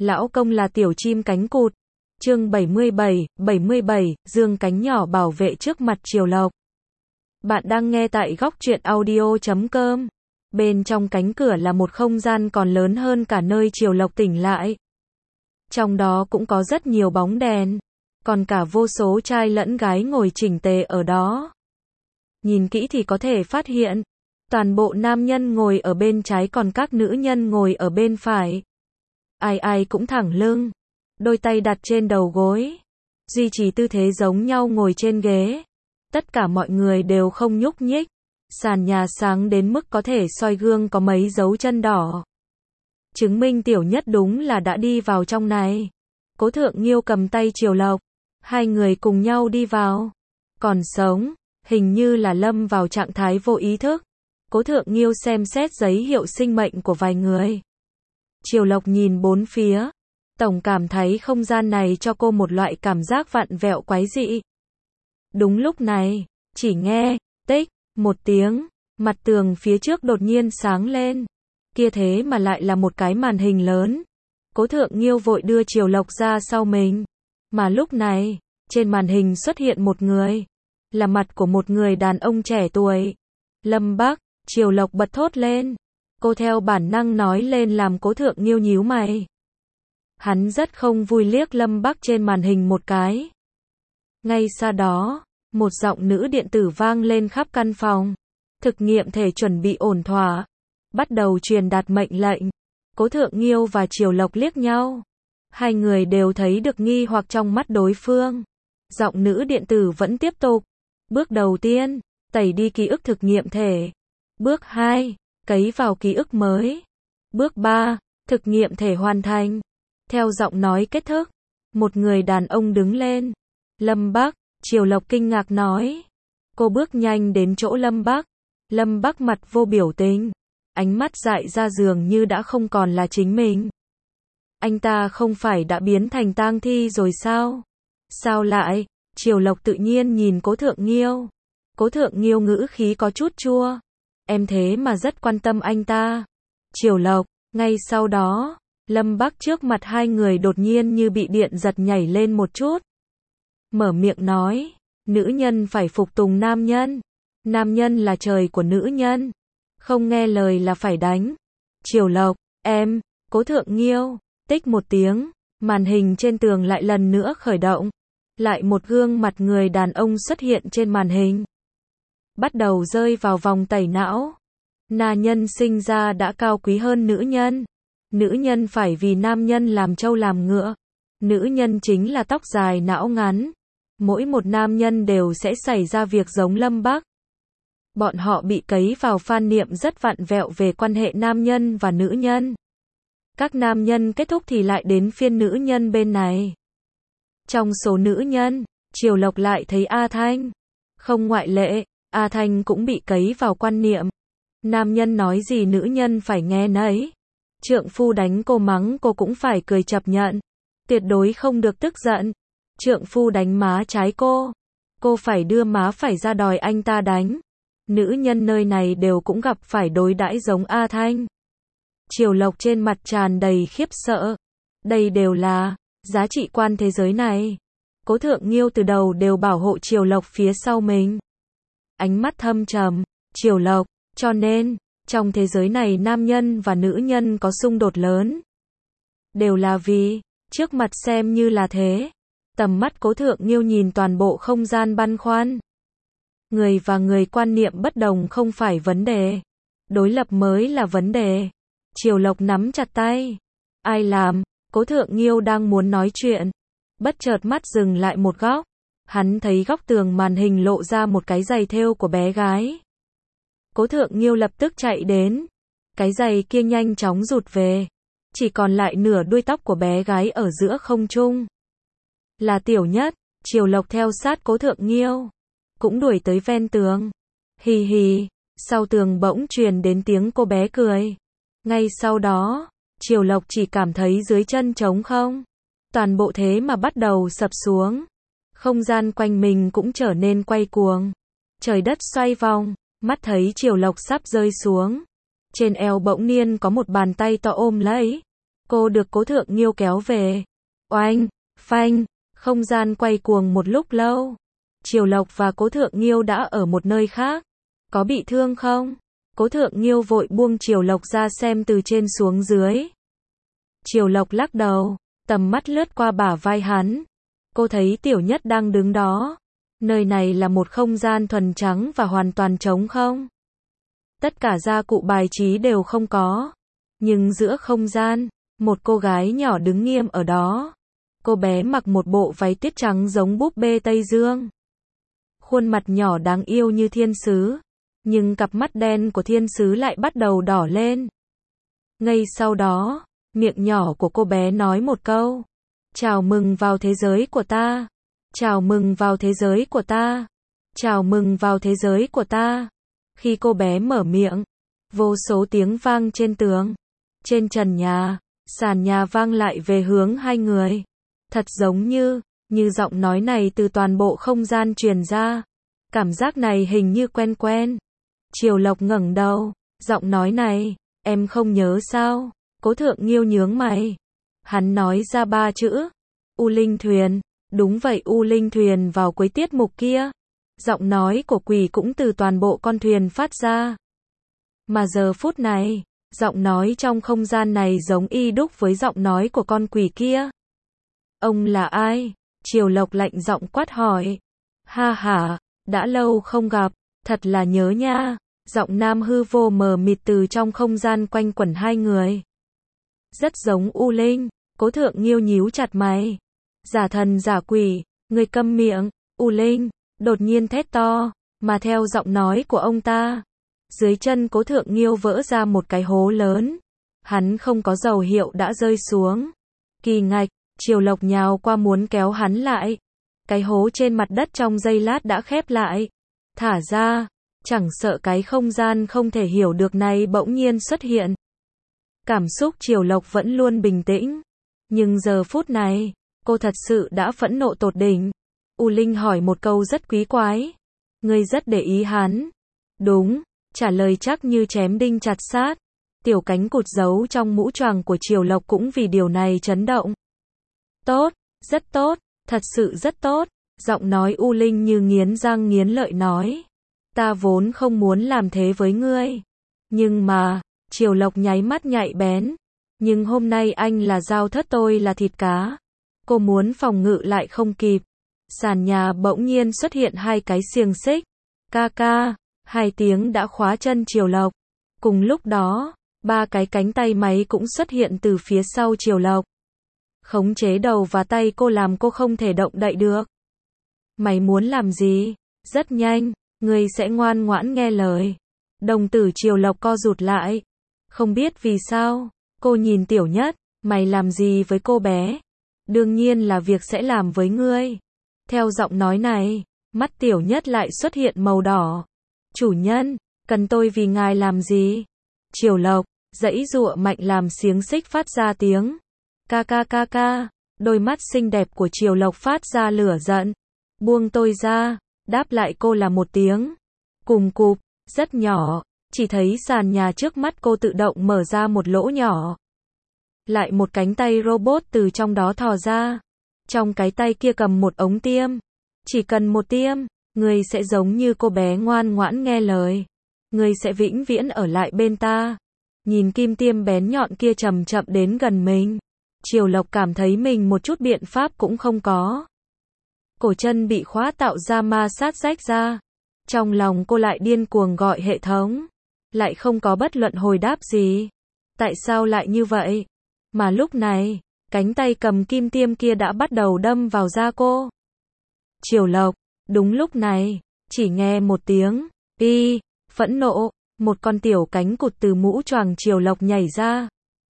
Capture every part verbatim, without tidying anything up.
Lão công là tiểu chim cánh cụt. Chương bảy mươi bảy, bảy mươi bảy, dương cánh nhỏ bảo vệ trước mặt Triều Lộc. Bạn đang nghe tại góc truyện audio chấm com. Bên trong cánh cửa là một không gian còn lớn hơn cả nơi Triều Lộc tỉnh lại. Trong đó cũng có rất nhiều bóng đèn, còn cả vô số trai lẫn gái ngồi chỉnh tề ở đó. Nhìn kỹ thì có thể phát hiện, toàn bộ nam nhân ngồi ở bên trái còn các nữ nhân ngồi ở bên phải. Ai ai cũng thẳng lưng, đôi tay đặt trên đầu gối, duy trì tư thế giống nhau ngồi trên ghế. Tất cả mọi người đều không nhúc nhích. Sàn nhà sáng đến mức có thể soi gương có mấy dấu chân đỏ. Chứng minh tiểu nhất đúng là đã đi vào trong này. Cố Thượng Nghiêu cầm tay Triều Lộc, hai người cùng nhau đi vào. Còn sống, hình như là lâm vào trạng thái vô ý thức. Cố Thượng Nghiêu xem xét giấy hiệu sinh mệnh của vài người. Triều Lộc nhìn bốn phía, tổng cảm thấy không gian này cho cô một loại cảm giác vặn vẹo quái dị. Đúng lúc này, chỉ nghe, tích, một tiếng, mặt tường phía trước đột nhiên sáng lên. Kia thế mà lại là một cái màn hình lớn. Cố Thượng Nghiêu vội đưa Triều Lộc ra sau mình. Mà lúc này, trên màn hình xuất hiện một người. Là mặt của một người đàn ông trẻ tuổi. Lâm Bắc, Triều Lộc bật thốt lên. Cô theo bản năng nói lên làm Cố Thượng Nghiêu nhíu mày. Hắn rất không vui liếc Lâm Bắc trên màn hình một cái. Ngay sau đó, một giọng nữ điện tử vang lên khắp căn phòng. Thực nghiệm thể chuẩn bị ổn thỏa. Bắt đầu truyền đạt mệnh lệnh. Cố Thượng Nghiêu và Triều Lộc liếc nhau. Hai người đều thấy được nghi hoặc trong mắt đối phương. Giọng nữ điện tử vẫn tiếp tục. Bước đầu tiên, tẩy đi ký ức thực nghiệm thể. Bước hai, cấy vào ký ức mới. Bước ba, thực nghiệm thể hoàn thành. Theo giọng nói kết thúc, một người đàn ông đứng lên. Lâm Bắc, Triều Lộc kinh ngạc nói. Cô bước nhanh đến chỗ Lâm Bắc. Lâm Bắc mặt vô biểu tình. Ánh mắt dại ra dường như đã không còn là chính mình. Anh ta không phải đã biến thành tang thi rồi sao? Sao lại? Triều Lộc tự nhiên nhìn Cố Thượng Nghiêu. Cố Thượng Nghiêu ngữ khí có chút chua. Em thế mà rất quan tâm anh ta. Triều Lộc, ngay sau đó, Lâm Bắc trước mặt hai người đột nhiên như bị điện giật nhảy lên một chút. Mở miệng nói, nữ nhân phải phục tùng nam nhân. Nam nhân là trời của nữ nhân. Không nghe lời là phải đánh. Triều Lộc, em, Cố Thượng Nghiêu, tích một tiếng, màn hình trên tường lại lần nữa khởi động. Lại một gương mặt người đàn ông xuất hiện trên màn hình. Bắt đầu rơi vào vòng tẩy não. Nam nhân sinh ra đã cao quý hơn nữ nhân. Nữ nhân phải vì nam nhân làm trâu làm ngựa. Nữ nhân chính là tóc dài não ngắn. Mỗi một nam nhân đều sẽ xảy ra việc giống Lâm Bắc. Bọn họ bị cấy vào phan niệm rất vặn vẹo về quan hệ nam nhân và nữ nhân. Các nam nhân kết thúc thì lại đến phiên nữ nhân bên này. Trong số nữ nhân, Triều Lộc lại thấy A Thanh. Không ngoại lệ, A Thanh cũng bị cấy vào quan niệm. Nam nhân nói gì nữ nhân phải nghe nấy. Trượng phu đánh cô mắng cô cũng phải cười chấp nhận. Tuyệt đối không được tức giận. Trượng phu đánh má trái cô. Cô phải đưa má phải ra đòi anh ta đánh. Nữ nhân nơi này đều cũng gặp phải đối đãi giống A Thanh. Triều Lộc trên mặt tràn đầy khiếp sợ. Đây đều là giá trị quan thế giới này. Cố Thượng Nghiêu từ đầu đều bảo hộ Triều Lộc phía sau mình. Ánh mắt thâm trầm, Triều Lộc, cho nên, trong thế giới này nam nhân và nữ nhân có xung đột lớn. Đều là vì, trước mặt xem như là thế. Tầm mắt Cố Thượng Nghiêu nhìn toàn bộ không gian băn khoăn. Người và người quan niệm bất đồng không phải vấn đề. Đối lập mới là vấn đề. Triều Lộc nắm chặt tay. Ai làm? Cố Thượng Nghiêu đang muốn nói chuyện. Bất chợt mắt dừng lại một góc. Hắn thấy góc tường màn hình lộ ra một cái giày thêu của bé gái. Cố Thượng Nghiêu lập tức chạy đến. Cái giày kia nhanh chóng rụt về. Chỉ còn lại nửa đuôi tóc của bé gái ở giữa không trung. Là tiểu nhất. Triều Lộc theo sát Cố Thượng Nghiêu. Cũng đuổi tới ven tường. Hì hì. Sau tường bỗng truyền đến tiếng cô bé cười. Ngay sau đó, Triều Lộc chỉ cảm thấy dưới chân trống không. Toàn bộ thế mà bắt đầu sập xuống. Không gian quanh mình cũng trở nên quay cuồng. Trời đất xoay vòng, mắt thấy Triều Lộc sắp rơi xuống. Trên eo bỗng nhiên có một bàn tay to ôm lấy. Cô được Cố Thượng Nghiêu kéo về. Oanh, phanh, không gian quay cuồng một lúc lâu. Triều Lộc và Cố Thượng Nghiêu đã ở một nơi khác. Có bị thương không? Cố Thượng Nghiêu vội buông Triều Lộc ra xem từ trên xuống dưới. Triều Lộc lắc đầu, tầm mắt lướt qua bả vai hắn. Cô thấy Tiểu Nhất đang đứng đó. Nơi này là một không gian thuần trắng và hoàn toàn trống không. Tất cả gia cụ bài trí đều không có. Nhưng giữa không gian, một cô gái nhỏ đứng nghiêm ở đó. Cô bé mặc một bộ váy tuyết trắng giống búp bê Tây Dương. Khuôn mặt nhỏ đáng yêu như thiên sứ. Nhưng cặp mắt đen của thiên sứ lại bắt đầu đỏ lên. Ngay sau đó, miệng nhỏ của cô bé nói một câu. Chào mừng vào thế giới của ta. Chào mừng vào thế giới của ta. Chào mừng vào thế giới của ta. Khi cô bé mở miệng, vô số tiếng vang trên tường, trên trần nhà, sàn nhà vang lại về hướng hai người. Thật giống như, như giọng nói này từ toàn bộ không gian truyền ra. Cảm giác này hình như quen quen. Triều Lộc ngẩng đầu, giọng nói này, em không nhớ sao? Cố Thượng Nghiêu nhướng mày. Hắn nói ra ba chữ. U Linh Thuyền. Đúng vậy, U Linh Thuyền vào cuối tiết mục kia. Giọng nói của quỷ cũng từ toàn bộ con thuyền phát ra. Mà giờ phút này, giọng nói trong không gian này giống y đúc với giọng nói của con quỷ kia. Ông là ai? Triều Lộc lạnh giọng quát hỏi. Ha ha, đã lâu không gặp, thật là nhớ nha. Giọng nam hư vô mờ mịt từ trong không gian quanh quẩn hai người. Rất giống U Linh. Cố Thượng Nghiêu nhíu chặt mày. Giả thần giả quỷ, người câm miệng. U Linh đột nhiên thét to, mà theo giọng nói của ông ta, dưới chân Cố Thượng Nghiêu vỡ ra một cái hố lớn. Hắn không có dầu hiệu đã rơi xuống. Kỳ ngạch, Triều Lộc nhào qua muốn kéo hắn lại. Cái hố trên mặt đất trong giây lát đã khép lại. Thả ra, chẳng sợ cái không gian không thể hiểu được này bỗng nhiên xuất hiện. Cảm xúc Triều Lộc vẫn luôn bình tĩnh. Nhưng giờ phút này, cô thật sự đã phẫn nộ tột đỉnh. U Linh hỏi một câu rất quý quái. Ngươi rất để ý hắn. Đúng, trả lời chắc như chém đinh chặt sát. Tiểu cánh cụt giấu trong mũ choàng của Triều Lộc cũng vì điều này chấn động. Tốt, rất tốt, thật sự rất tốt. Giọng nói U Linh như nghiến răng nghiến lợi nói. Ta vốn không muốn làm thế với ngươi. Nhưng mà, Triều Lộc nháy mắt nhạy bén. Nhưng hôm nay anh là dao thớt, tôi là thịt cá. Cô muốn phòng ngự lại không kịp. Sàn nhà bỗng nhiên xuất hiện hai cái xiềng xích. Ca ca, hai tiếng đã khóa chân Triều Lộc. Cùng lúc đó, ba cái cánh tay máy cũng xuất hiện từ phía sau Triều Lộc. Khống chế đầu và tay cô làm cô không thể động đậy được. Mày muốn làm gì? Rất nhanh, ngươi sẽ ngoan ngoãn nghe lời. Đồng tử Triều Lộc co rụt lại. Không biết vì sao, cô nhìn Tiểu Nhất, mày làm gì với cô bé? Đương nhiên là việc sẽ làm với ngươi. Theo giọng nói này, mắt Tiểu Nhất lại xuất hiện màu đỏ. Chủ nhân, cần tôi vì ngài làm gì? Triều Lộc, giãy giụa mạnh làm xiềng xích phát ra tiếng. Ca ca ca ca, đôi mắt xinh đẹp của Triều Lộc phát ra lửa giận. Buông tôi ra, đáp lại cô là một tiếng. Cùng cụp, rất nhỏ, chỉ thấy sàn nhà trước mắt cô tự động mở ra một lỗ nhỏ. Lại một cánh tay robot từ trong đó thò ra. Trong cái tay kia cầm một ống tiêm. Chỉ cần một tiêm, ngươi sẽ giống như cô bé ngoan ngoãn nghe lời. Ngươi sẽ vĩnh viễn ở lại bên ta. Nhìn kim tiêm bén nhọn kia chậm chậm đến gần mình. Triều Lộc cảm thấy mình một chút biện pháp cũng không có. Cổ chân bị khóa tạo ra ma sát rách ra. Trong lòng cô lại điên cuồng gọi hệ thống. Lại không có bất luận hồi đáp gì. Tại sao lại như vậy? Mà lúc này, cánh tay cầm kim tiêm kia đã bắt đầu đâm vào da cô. Triều Lộc, đúng lúc này, chỉ nghe một tiếng, y, phẫn nộ, một con tiểu cánh cụt từ mũ choàng Triều Lộc nhảy ra.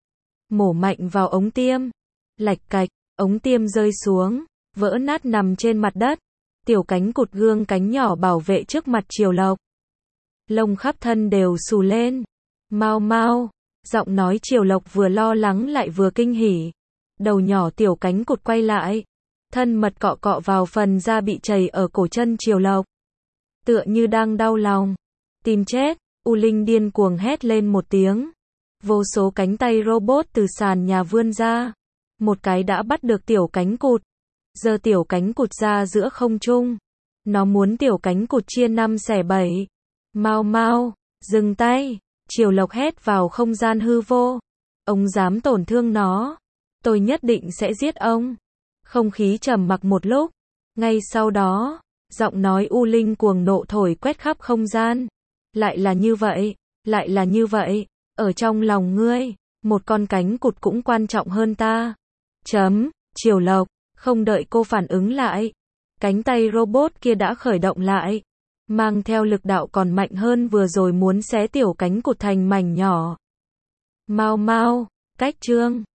Mổ mạnh vào ống tiêm. Lạch cạch, ống tiêm rơi xuống, vỡ nát nằm trên mặt đất. Tiểu cánh cụt gương cánh nhỏ bảo vệ trước mặt Triều Lộc. Lông khắp thân đều xù lên. Mau mau, giọng nói Triều Lộc vừa lo lắng lại vừa kinh hỉ. Đầu nhỏ tiểu cánh cụt quay lại. Thân mật cọ cọ vào phần da bị chảy ở cổ chân Triều Lộc. Tựa như đang đau lòng. Tìm chết, U Linh điên cuồng hét lên một tiếng. Vô số cánh tay robot từ sàn nhà vươn ra. Một cái đã bắt được tiểu cánh cụt. Giơ tiểu cánh cụt ra giữa không trung. Nó muốn tiểu cánh cụt chia năm xẻ bảy. Mau mau, dừng tay. Triều Lộc hét vào không gian hư vô. Ông dám tổn thương nó. Tôi nhất định sẽ giết ông. Không khí trầm mặc một lúc. Ngay sau đó, giọng nói u linh cuồng nộ thổi quét khắp không gian. Lại là như vậy, lại là như vậy. Ở trong lòng ngươi, một con cánh cụt cũng quan trọng hơn ta. Chấm, Triều Lộc, không đợi cô phản ứng lại. Cánh tay robot kia đã khởi động lại. Mang theo lực đạo còn mạnh hơn vừa rồi muốn xé tiểu cánh cụt thành mảnh nhỏ. Mau mau, cách chương.